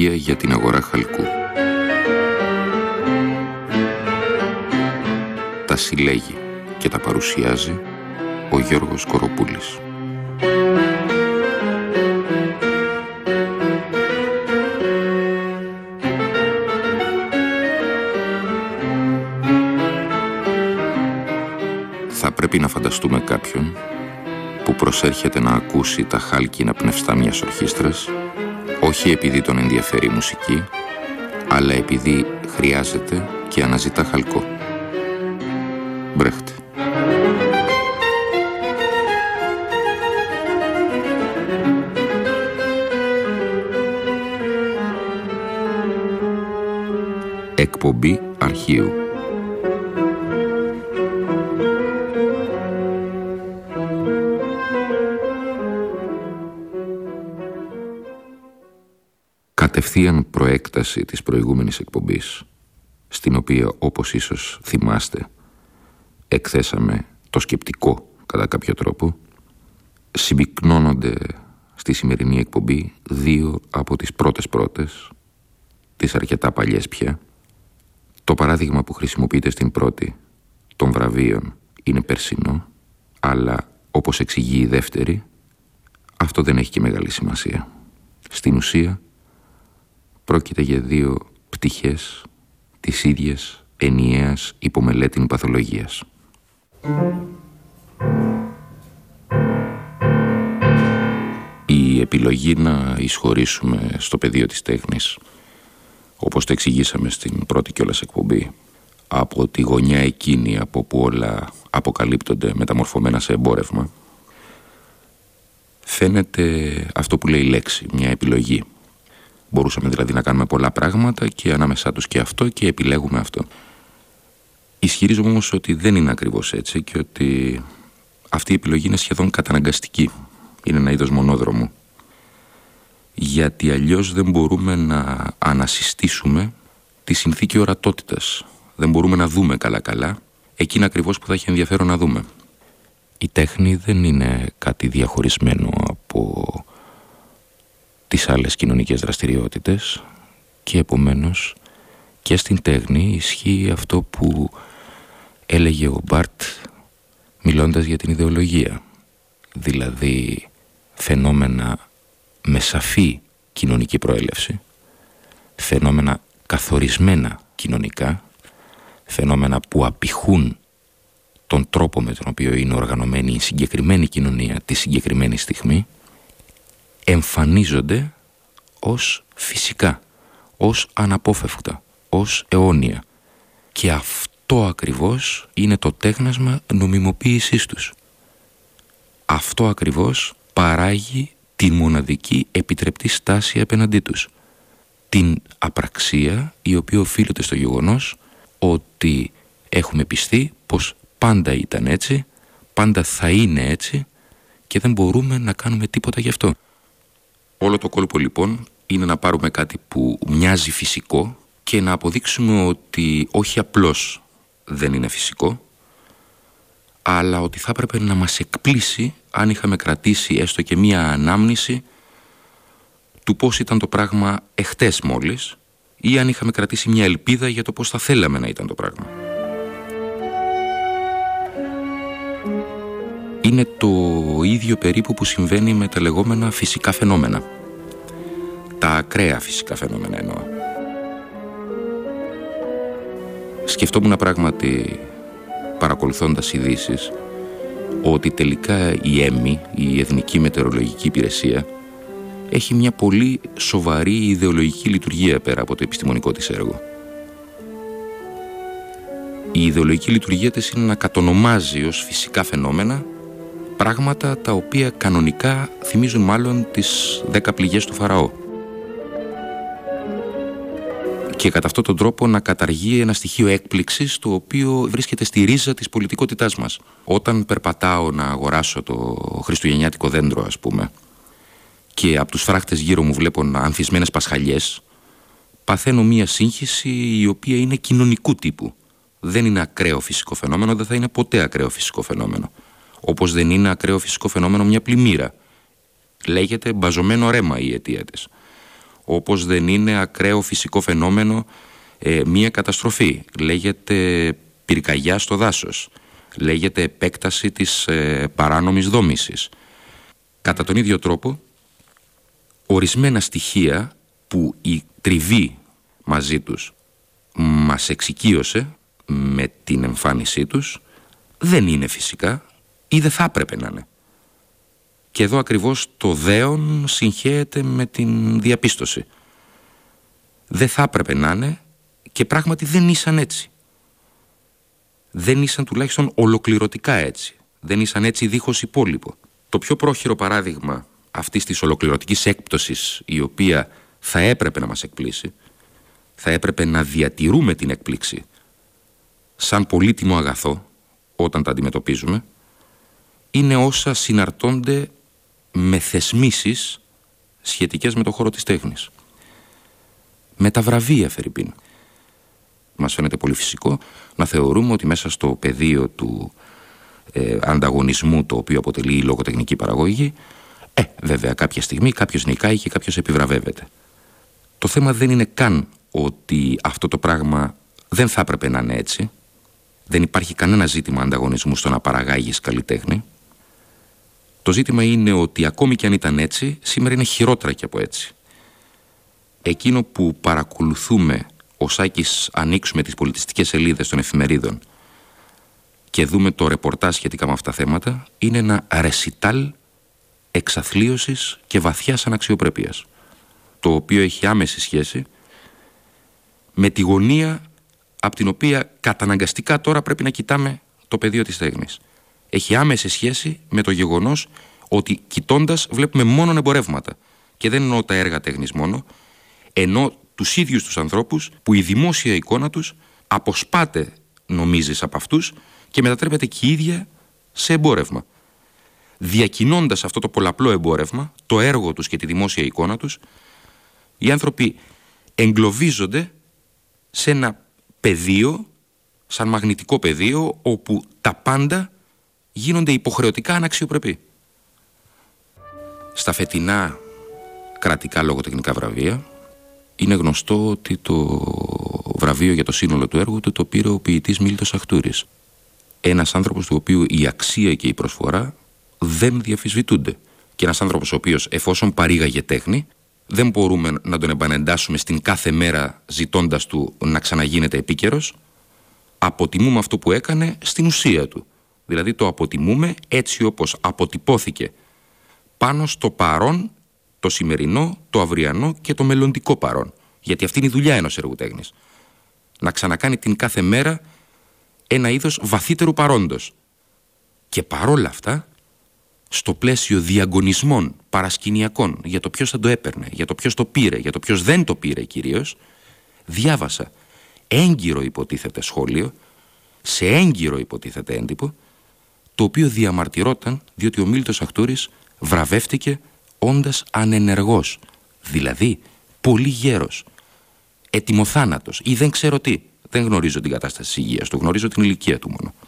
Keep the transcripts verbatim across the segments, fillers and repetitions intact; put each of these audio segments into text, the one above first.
Οδηγία για την αγορά χαλκού. Τα συλλέγει και τα παρουσιάζει ο Γιώργος Κοροπούλης. Θα πρέπει να φανταστούμε κάποιον που προσέρχεται να ακούσει τα χάλκινα πνευστά μιας ορχήστρας, όχι επειδή τον ενδιαφέρει η μουσική, αλλά επειδή χρειάζεται και αναζητά χαλκό. Μπρέχτε. Εκπομπή αρχείου. Κατευθείαν προέκταση της προηγούμενης εκπομπής, στην οποία, όπως ίσως θυμάστε, εκθέσαμε το σκεπτικό κατά κάποιο τρόπο, συμπυκνώνονται στη σημερινή εκπομπή δύο από τις πρώτες πρώτες, τις αρκετά παλιές πια. Το παράδειγμα που χρησιμοποιείται στην πρώτη των βραβείων είναι περσινό, αλλά όπως εξηγεί η δεύτερη, αυτό δεν έχει και μεγάλη σημασία. Στην ουσία πρόκειται για δύο πτυχές της ίδιας ενιαίας υπομελέτην παθολογίας. Η επιλογή να εισχωρήσουμε στο πεδίο της τέχνης, όπως το εξηγήσαμε στην πρώτη κιόλας εκπομπή, από τη γωνιά εκείνη από που όλα αποκαλύπτονται μεταμορφωμένα σε εμπόρευμα, φαίνεται αυτό που λέει η λέξη, μια επιλογή. Μπορούσαμε δηλαδή να κάνουμε πολλά πράγματα και ανάμεσά τους και αυτό και επιλέγουμε αυτό. Ισχυρίζομαι όμως ότι δεν είναι ακριβώς έτσι και ότι αυτή η επιλογή είναι σχεδόν καταναγκαστική. Είναι ένα είδος μονόδρομου. Γιατί αλλιώς δεν μπορούμε να ανασυστήσουμε τη συνθήκη ορατότητας. Δεν μπορούμε να δούμε καλά-καλά εκείνα ακριβώς που θα έχει ενδιαφέρον να δούμε. Η τέχνη δεν είναι κάτι διαχωρισμένο από τις άλλες κοινωνικές δραστηριότητες και επομένως και στην τέχνη ισχύει αυτό που έλεγε ο Μπάρτ μιλώντας για την ιδεολογία, δηλαδή φαινόμενα με σαφή κοινωνική προέλευση, φαινόμενα καθορισμένα κοινωνικά, φαινόμενα που απηχούν τον τρόπο με τον οποίο είναι οργανωμένη η συγκεκριμένη κοινωνία τη συγκεκριμένη στιγμή, εμφανίζονται ως φυσικά, ως αναπόφευκτα, ως αιώνια. Και αυτό ακριβώς είναι το τέχνασμα νομιμοποίησής τους. Αυτό ακριβώς παράγει τη μοναδική επιτρεπτή στάση απέναντί τους. Την απραξία η οποία οφείλεται στο γεγονός ότι έχουμε πιστεί πως πάντα ήταν έτσι, πάντα θα είναι έτσι και δεν μπορούμε να κάνουμε τίποτα γι' αυτό. Όλο το κόλπο λοιπόν είναι να πάρουμε κάτι που μοιάζει φυσικό και να αποδείξουμε ότι όχι απλώς δεν είναι φυσικό, αλλά ότι θα έπρεπε να μας εκπλήσει αν είχαμε κρατήσει έστω και μία ανάμνηση του πώς ήταν το πράγμα εχτες μόλις, ή αν είχαμε κρατήσει μια ελπίδα για το πώς θα θέλαμε να ήταν το πράγμα. Είναι το ίδιο περίπου που συμβαίνει με τα λεγόμενα φυσικά φαινόμενα. Τα ακραία φυσικά φαινόμενα εννοώ. Σκεφτόμουν πράγματι, παρακολουθώντας ειδήσεις, ότι τελικά η ΕΜΗ, η Εθνική Μετεωρολογική Υπηρεσία, έχει μια πολύ σοβαρή ιδεολογική λειτουργία πέρα από το επιστημονικό της έργο. Η ιδεολογική λειτουργία της είναι να κατονομάζει ως φυσικά φαινόμενα πράγματα τα οποία κανονικά θυμίζουν μάλλον τις δέκα πληγές του Φαραώ. Και κατά αυτόν τον τρόπο να καταργεί ένα στοιχείο έκπληξης το οποίο βρίσκεται στη ρίζα της πολιτικότητάς μας. Όταν περπατάω να αγοράσω το χριστουγεννιάτικο δέντρο, ας πούμε, και από τους φράχτες γύρω μου βλέπω ανθισμένες πασχαλιές, παθαίνω μία σύγχυση η οποία είναι κοινωνικού τύπου. Δεν είναι ακραίο φυσικό φαινόμενο, δεν θα είναι ποτέ ακραίο φυσικό φαινόμενο. Όπως δεν είναι ακραίο φυσικό φαινόμενο μια πλημμύρα. Λέγεται μπαζωμένο ρέμα η αιτία της. όπως δεν είναι ακραίο φυσικό φαινόμενο ε, μία καταστροφή. Λέγεται πυρκαγιά στο δάσος. Λέγεται επέκταση της ε, παράνομης δόμησης. Κατά τον ίδιο τρόπο, ορισμένα στοιχεία που η τριβή μαζί τους μας εξοικείωσε με την εμφάνισή τους δεν είναι φυσικά ή δεν θα έπρεπε να είναι. Και εδώ ακριβώς το δέον συγχέεται με την διαπίστωση. Δεν θα έπρεπε να είναι και πράγματι δεν ήσαν έτσι. Δεν ήσαν τουλάχιστον ολοκληρωτικά έτσι. Δεν ήσαν έτσι δίχως υπόλοιπο. Το πιο πρόχειρο παράδειγμα αυτής της ολοκληρωτικής έκπτωσης, η οποία θα έπρεπε να μας εκπλήσει, θα έπρεπε να διατηρούμε την έκπληξη σαν πολύτιμο αγαθό όταν τα αντιμετωπίζουμε, είναι όσα συναρτώνται με θεσμίσεις σχετικές με το χώρο της τέχνης. Με τα βραβεία, φερειπίν. Μας φαίνεται πολύ φυσικό να θεωρούμε ότι μέσα στο πεδίο του ε, ανταγωνισμού, το οποίο αποτελεί η λογοτεχνική παραγωγή, ε, βέβαια κάποια στιγμή κάποιος νικάει και κάποιος επιβραβεύεται. Το θέμα δεν είναι καν ότι αυτό το πράγμα δεν θα έπρεπε να είναι έτσι. Δεν υπάρχει κανένα ζήτημα ανταγωνισμού στο να παραγάγεις καλλιτέχνη. Το ζήτημα είναι ότι ακόμη κι αν ήταν έτσι, σήμερα είναι χειρότερα και από έτσι. Εκείνο που παρακολουθούμε ως Άκης ανοίξουμε τις πολιτιστικές σελίδες των εφημερίδων και δούμε το ρεπορτάζ σχετικά με αυτά τα θέματα, είναι ένα ρεσιτάλ εξαθλίωσης και βαθιάς αναξιοπρέπειας, το οποίο έχει άμεση σχέση με τη γωνία από την οποία καταναγκαστικά τώρα πρέπει να κοιτάμε το πεδίο της τέχνης. Έχει άμεση σχέση με το γεγονός ότι κοιτώντας βλέπουμε μόνον εμπορεύματα. Και δεν εννοώ τα έργα τέχνης μόνο, ενώ τους ίδιους τους ανθρώπους που η δημόσια εικόνα τους αποσπάται, νομίζεις, από αυτούς και μετατρέπεται και η ίδια σε εμπόρευμα. Διακινώντας αυτό το πολλαπλό εμπόρευμα, το έργο τους και τη δημόσια εικόνα τους, οι άνθρωποι εγκλωβίζονται σε ένα πεδίο, σαν μαγνητικό πεδίο, όπου τα πάντα γίνονται υποχρεωτικά αναξιοπρεπή. Στα φετινά κρατικά λογοτεχνικά βραβεία είναι γνωστό ότι το βραβείο για το σύνολο του έργου του το πήρε ο ποιητής Μίλτος Αχτούρης. Ένας άνθρωπος του οποίου η αξία και η προσφορά δεν διαφυσβητούνται. Και ένας άνθρωπος ο οποίος, εφόσον παρήγαγε τέχνη, δεν μπορούμε να τον επανεντάσσουμε στην κάθε μέρα ζητώντας του να ξαναγίνεται επίκαιρος. Αποτιμούμε αυτό που έκανε στην ουσία του. Δηλαδή το αποτιμούμε έτσι όπως αποτυπώθηκε πάνω στο παρόν, το σημερινό, το αυριανό και το μελλοντικό παρόν. Γιατί αυτή είναι η δουλειά ενός έργου τέχνης. Να ξανακάνει την κάθε μέρα ένα είδος βαθύτερου παρόντος. Και παρόλα αυτά, στο πλαίσιο διαγωνισμών παρασκηνιακών για το ποιος θα το έπαιρνε, για το ποιος το πήρε, για το ποιος δεν το πήρε κυρίως, διάβασα έγκυρο υποτίθεται σχόλιο, σε έγκυρο υποτίθεται έντυπο, το οποίο διαμαρτυρόταν διότι ο Μίλτος Αχτούρης βραβεύτηκε όντας ανενεργός, δηλαδή πολύ γέρος, ετοιμοθάνατος ή δεν ξέρω τι. Δεν γνωρίζω την κατάσταση της υγείας του, γνωρίζω την ηλικία του μόνο.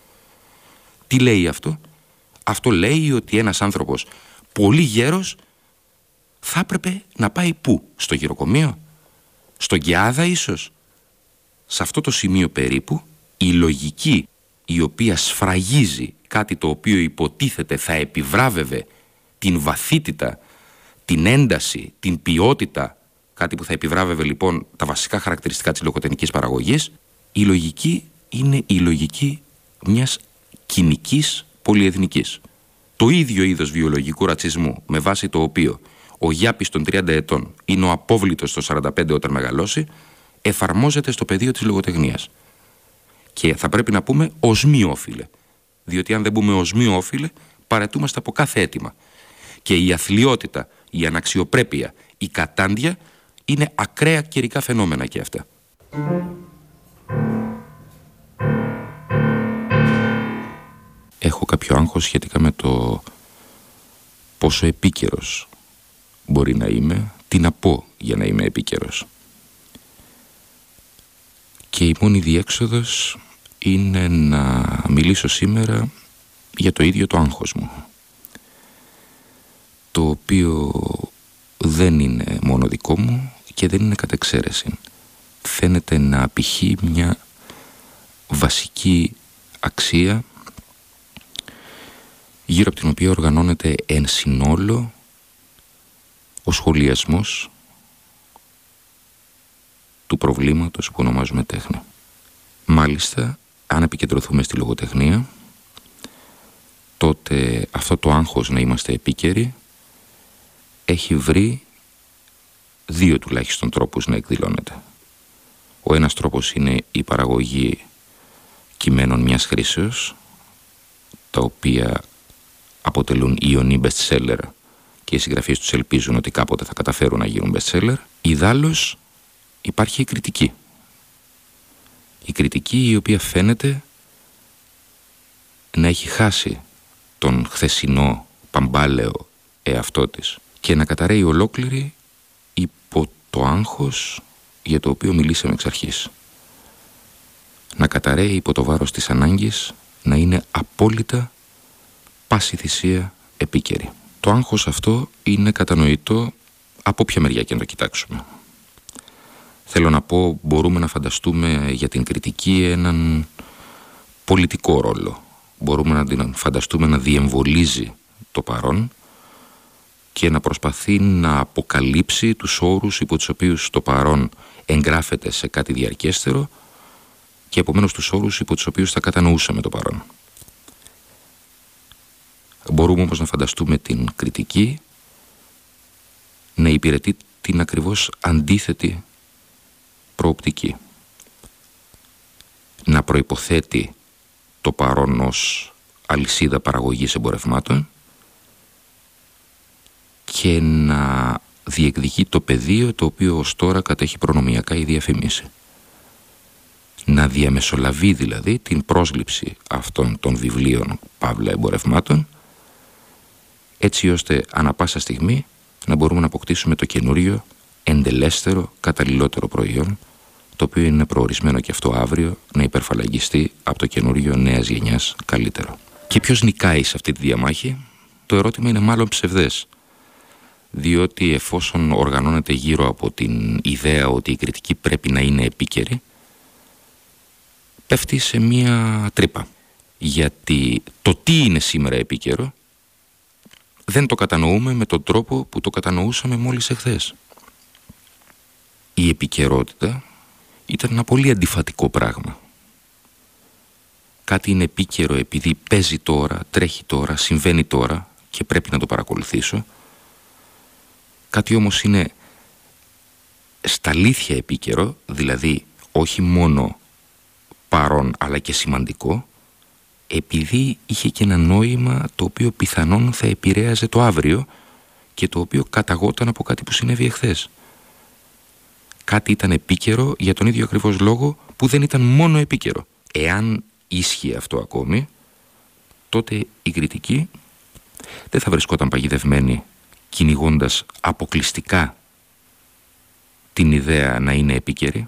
Τι λέει αυτό? Αυτό λέει ότι ένας άνθρωπος πολύ γέρος θα έπρεπε να πάει πού? Στο γυροκομείο? Στον Γκιάδα ίσως? Σε αυτό το σημείο περίπου η λογική η οποία σφραγίζει κάτι το οποίο υποτίθεται θα επιβράβευε την βαθύτητα, την ένταση, την ποιότητα, κάτι που θα επιβράβευε λοιπόν τα βασικά χαρακτηριστικά της λογοτεχνικής παραγωγής, η λογική είναι η λογική μιας κοινικής πολυεθνικής. Το ίδιο είδος βιολογικού ρατσισμού με βάση το οποίο ο Γιάπης των τριάντα ετών είναι ο απόβλητος των σαράντα πέντε όταν μεγαλώσει, εφαρμόζεται στο πεδίο της λογοτεχνίας. Και θα πρέπει να πούμε ως μη όφιλε. Διότι αν δεν πούμε ως μη όφιλε, παρετούμαστε από κάθε αίτημα. Και η αθλιότητα, η αναξιοπρέπεια, η κατάντια είναι ακραία καιρικά φαινόμενα και αυτά. Έχω κάποιο άγχος σχετικά με το πόσο επίκαιρος μπορεί να είμαι, τι να πω για να είμαι επίκαιρος. Και η μόνη διέξοδος είναι να μιλήσω σήμερα για το ίδιο το άγχος μου, το οποίο δεν είναι μόνο δικό μου και δεν είναι κατά εξαίρεση. Φαίνεται να απηχεί μια βασική αξία γύρω από την οποία οργανώνεται εν συνόλο ο σχολιασμός του προβλήματος που ονομάζουμε τέχνη. Μάλιστα, αν επικεντρωθούμε στη λογοτεχνία, τότε αυτό το άγχος να είμαστε επίκαιροι έχει βρει δύο τουλάχιστον τρόπους να εκδηλώνεται. Ο ένας τρόπος είναι η παραγωγή κειμένων μιας χρήσεως, τα οποία αποτελούν ιονί best seller και οι συγγραφείς τους ελπίζουν ότι κάποτε θα καταφέρουν να γίνουν best seller. Ιδάλλως υπάρχει η κριτική. Η κριτική η οποία φαίνεται να έχει χάσει τον χθεσινό παμπάλαιο εαυτό της και να καταραίει ολόκληρη υπό το άγχος για το οποίο μιλήσαμε εξ αρχής. Να καταραίει υπό το βάρος της ανάγκης να είναι απόλυτα πάση θυσία επίκαιρη. Το άγχος αυτό είναι κατανοητό από ποια μεριά και να το κοιτάξουμε. Θέλω να πω, μπορούμε να φανταστούμε για την κριτική έναν πολιτικό ρόλο. Μπορούμε να την φανταστούμε να διεμβολίζει το παρόν και να προσπαθεί να αποκαλύψει τους όρους υπό τους οποίους το παρόν εγγράφεται σε κάτι διαρκέστερο και επομένως τους όρους υπό τους οποίους θα κατανοούσαμε το παρόν. Μπορούμε όμως να φανταστούμε την κριτική να υπηρετεί την ακριβώς αντίθετη προοπτική. Να προϋποθέτει το παρόν ως αλυσίδα παραγωγής εμπορευμάτων και να διεκδικεί το πεδίο το οποίο ως τώρα κατέχει προνομιακά η διαφήμιση. Να διαμεσολαβεί δηλαδή την πρόσληψη αυτών των βιβλίων παύλα εμπορευμάτων, έτσι ώστε ανά πάσα στιγμή να μπορούμε να αποκτήσουμε το καινούριο, εντελέστερο, καταλληλότερο προϊόν, το οποίο είναι προορισμένο και αυτό αύριο να υπερφαλαγιστεί από το καινούριο νέας γενιάς καλύτερο. Και ποιος νικάει σε αυτή τη διαμάχη? Το ερώτημα είναι μάλλον ψευδές, διότι εφόσον οργανώνεται γύρω από την ιδέα ότι η κριτική πρέπει να είναι επίκαιρη, πέφτει σε μία τρύπα. Γιατί το τι είναι σήμερα επίκαιρο δεν το κατανοούμε με τον τρόπο που το κατανοούσαμε μόλις εχθές. Η επικαιρότητα ήταν ένα πολύ αντιφατικό πράγμα. Κάτι είναι επίκαιρο επειδή παίζει τώρα, τρέχει τώρα, συμβαίνει τώρα και πρέπει να το παρακολουθήσω. Κάτι όμως είναι στα αλήθεια επίκαιρο, δηλαδή όχι μόνο παρόν αλλά και σημαντικό, επειδή είχε και ένα νόημα το οποίο πιθανόν θα επηρέαζε το αύριο και το οποίο καταγόταν από κάτι που συνέβη εχθές. Κάτι ήταν επίκαιρο για τον ίδιο ακριβώς λόγο που δεν ήταν μόνο επίκαιρο. Εάν ίσχυε αυτό ακόμη, τότε η κριτική δεν θα βρισκόταν παγιδευμένη κυνηγώντας αποκλειστικά την ιδέα να είναι επίκαιρη.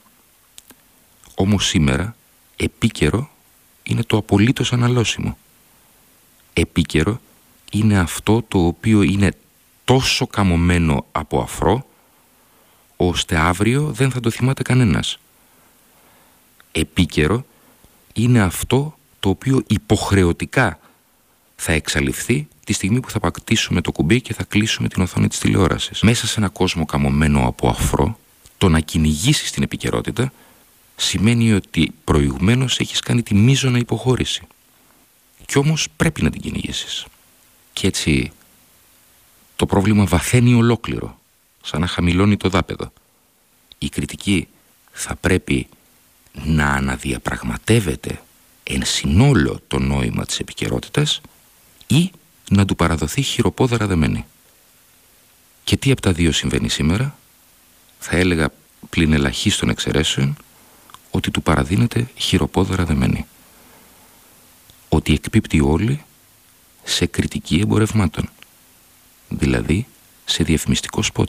Όμως σήμερα επίκαιρο είναι το απολύτως αναλώσιμο. Επίκαιρο είναι αυτό το οποίο είναι τόσο καμωμένο από αφρό ώστε αύριο δεν θα το θυμάται κανένας. Επίκαιρο είναι αυτό το οποίο υποχρεωτικά θα εξαλειφθεί τη στιγμή που θα πατήσουμε το κουμπί και θα κλείσουμε την οθόνη της τηλεόρασης. Μέσα σε ένα κόσμο καμωμένο από αφρό, το να κυνηγήσεις την επικαιρότητα σημαίνει ότι προηγουμένως έχεις κάνει τη μείζωνα υποχώρηση. Κι όμως πρέπει να την κυνηγήσεις. Και έτσι το πρόβλημα βαθαίνει ολόκληρο, σαν να χαμηλώνει το δάπεδο. Η κριτική θα πρέπει να αναδιαπραγματεύεται εν συνόλο το νόημα της επικαιρότητας ή να του παραδοθεί χειροπόδαρα δεμένη. Και τι από τα δύο συμβαίνει σήμερα? Θα έλεγα πλην ελαχίστων εξαιρέσεων ότι του παραδίνεται χειροπόδαρα δεμένη. Ότι εκπίπτει όλοι σε κριτική εμπορευμάτων, δηλαδή σε διαφημιστικό σποτ.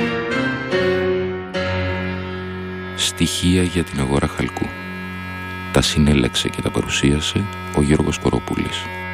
Στοιχεία για την αγορά χαλκού. Τα συνέλεξε και τα παρουσίασε ο Γιώργος Κοροπούλης.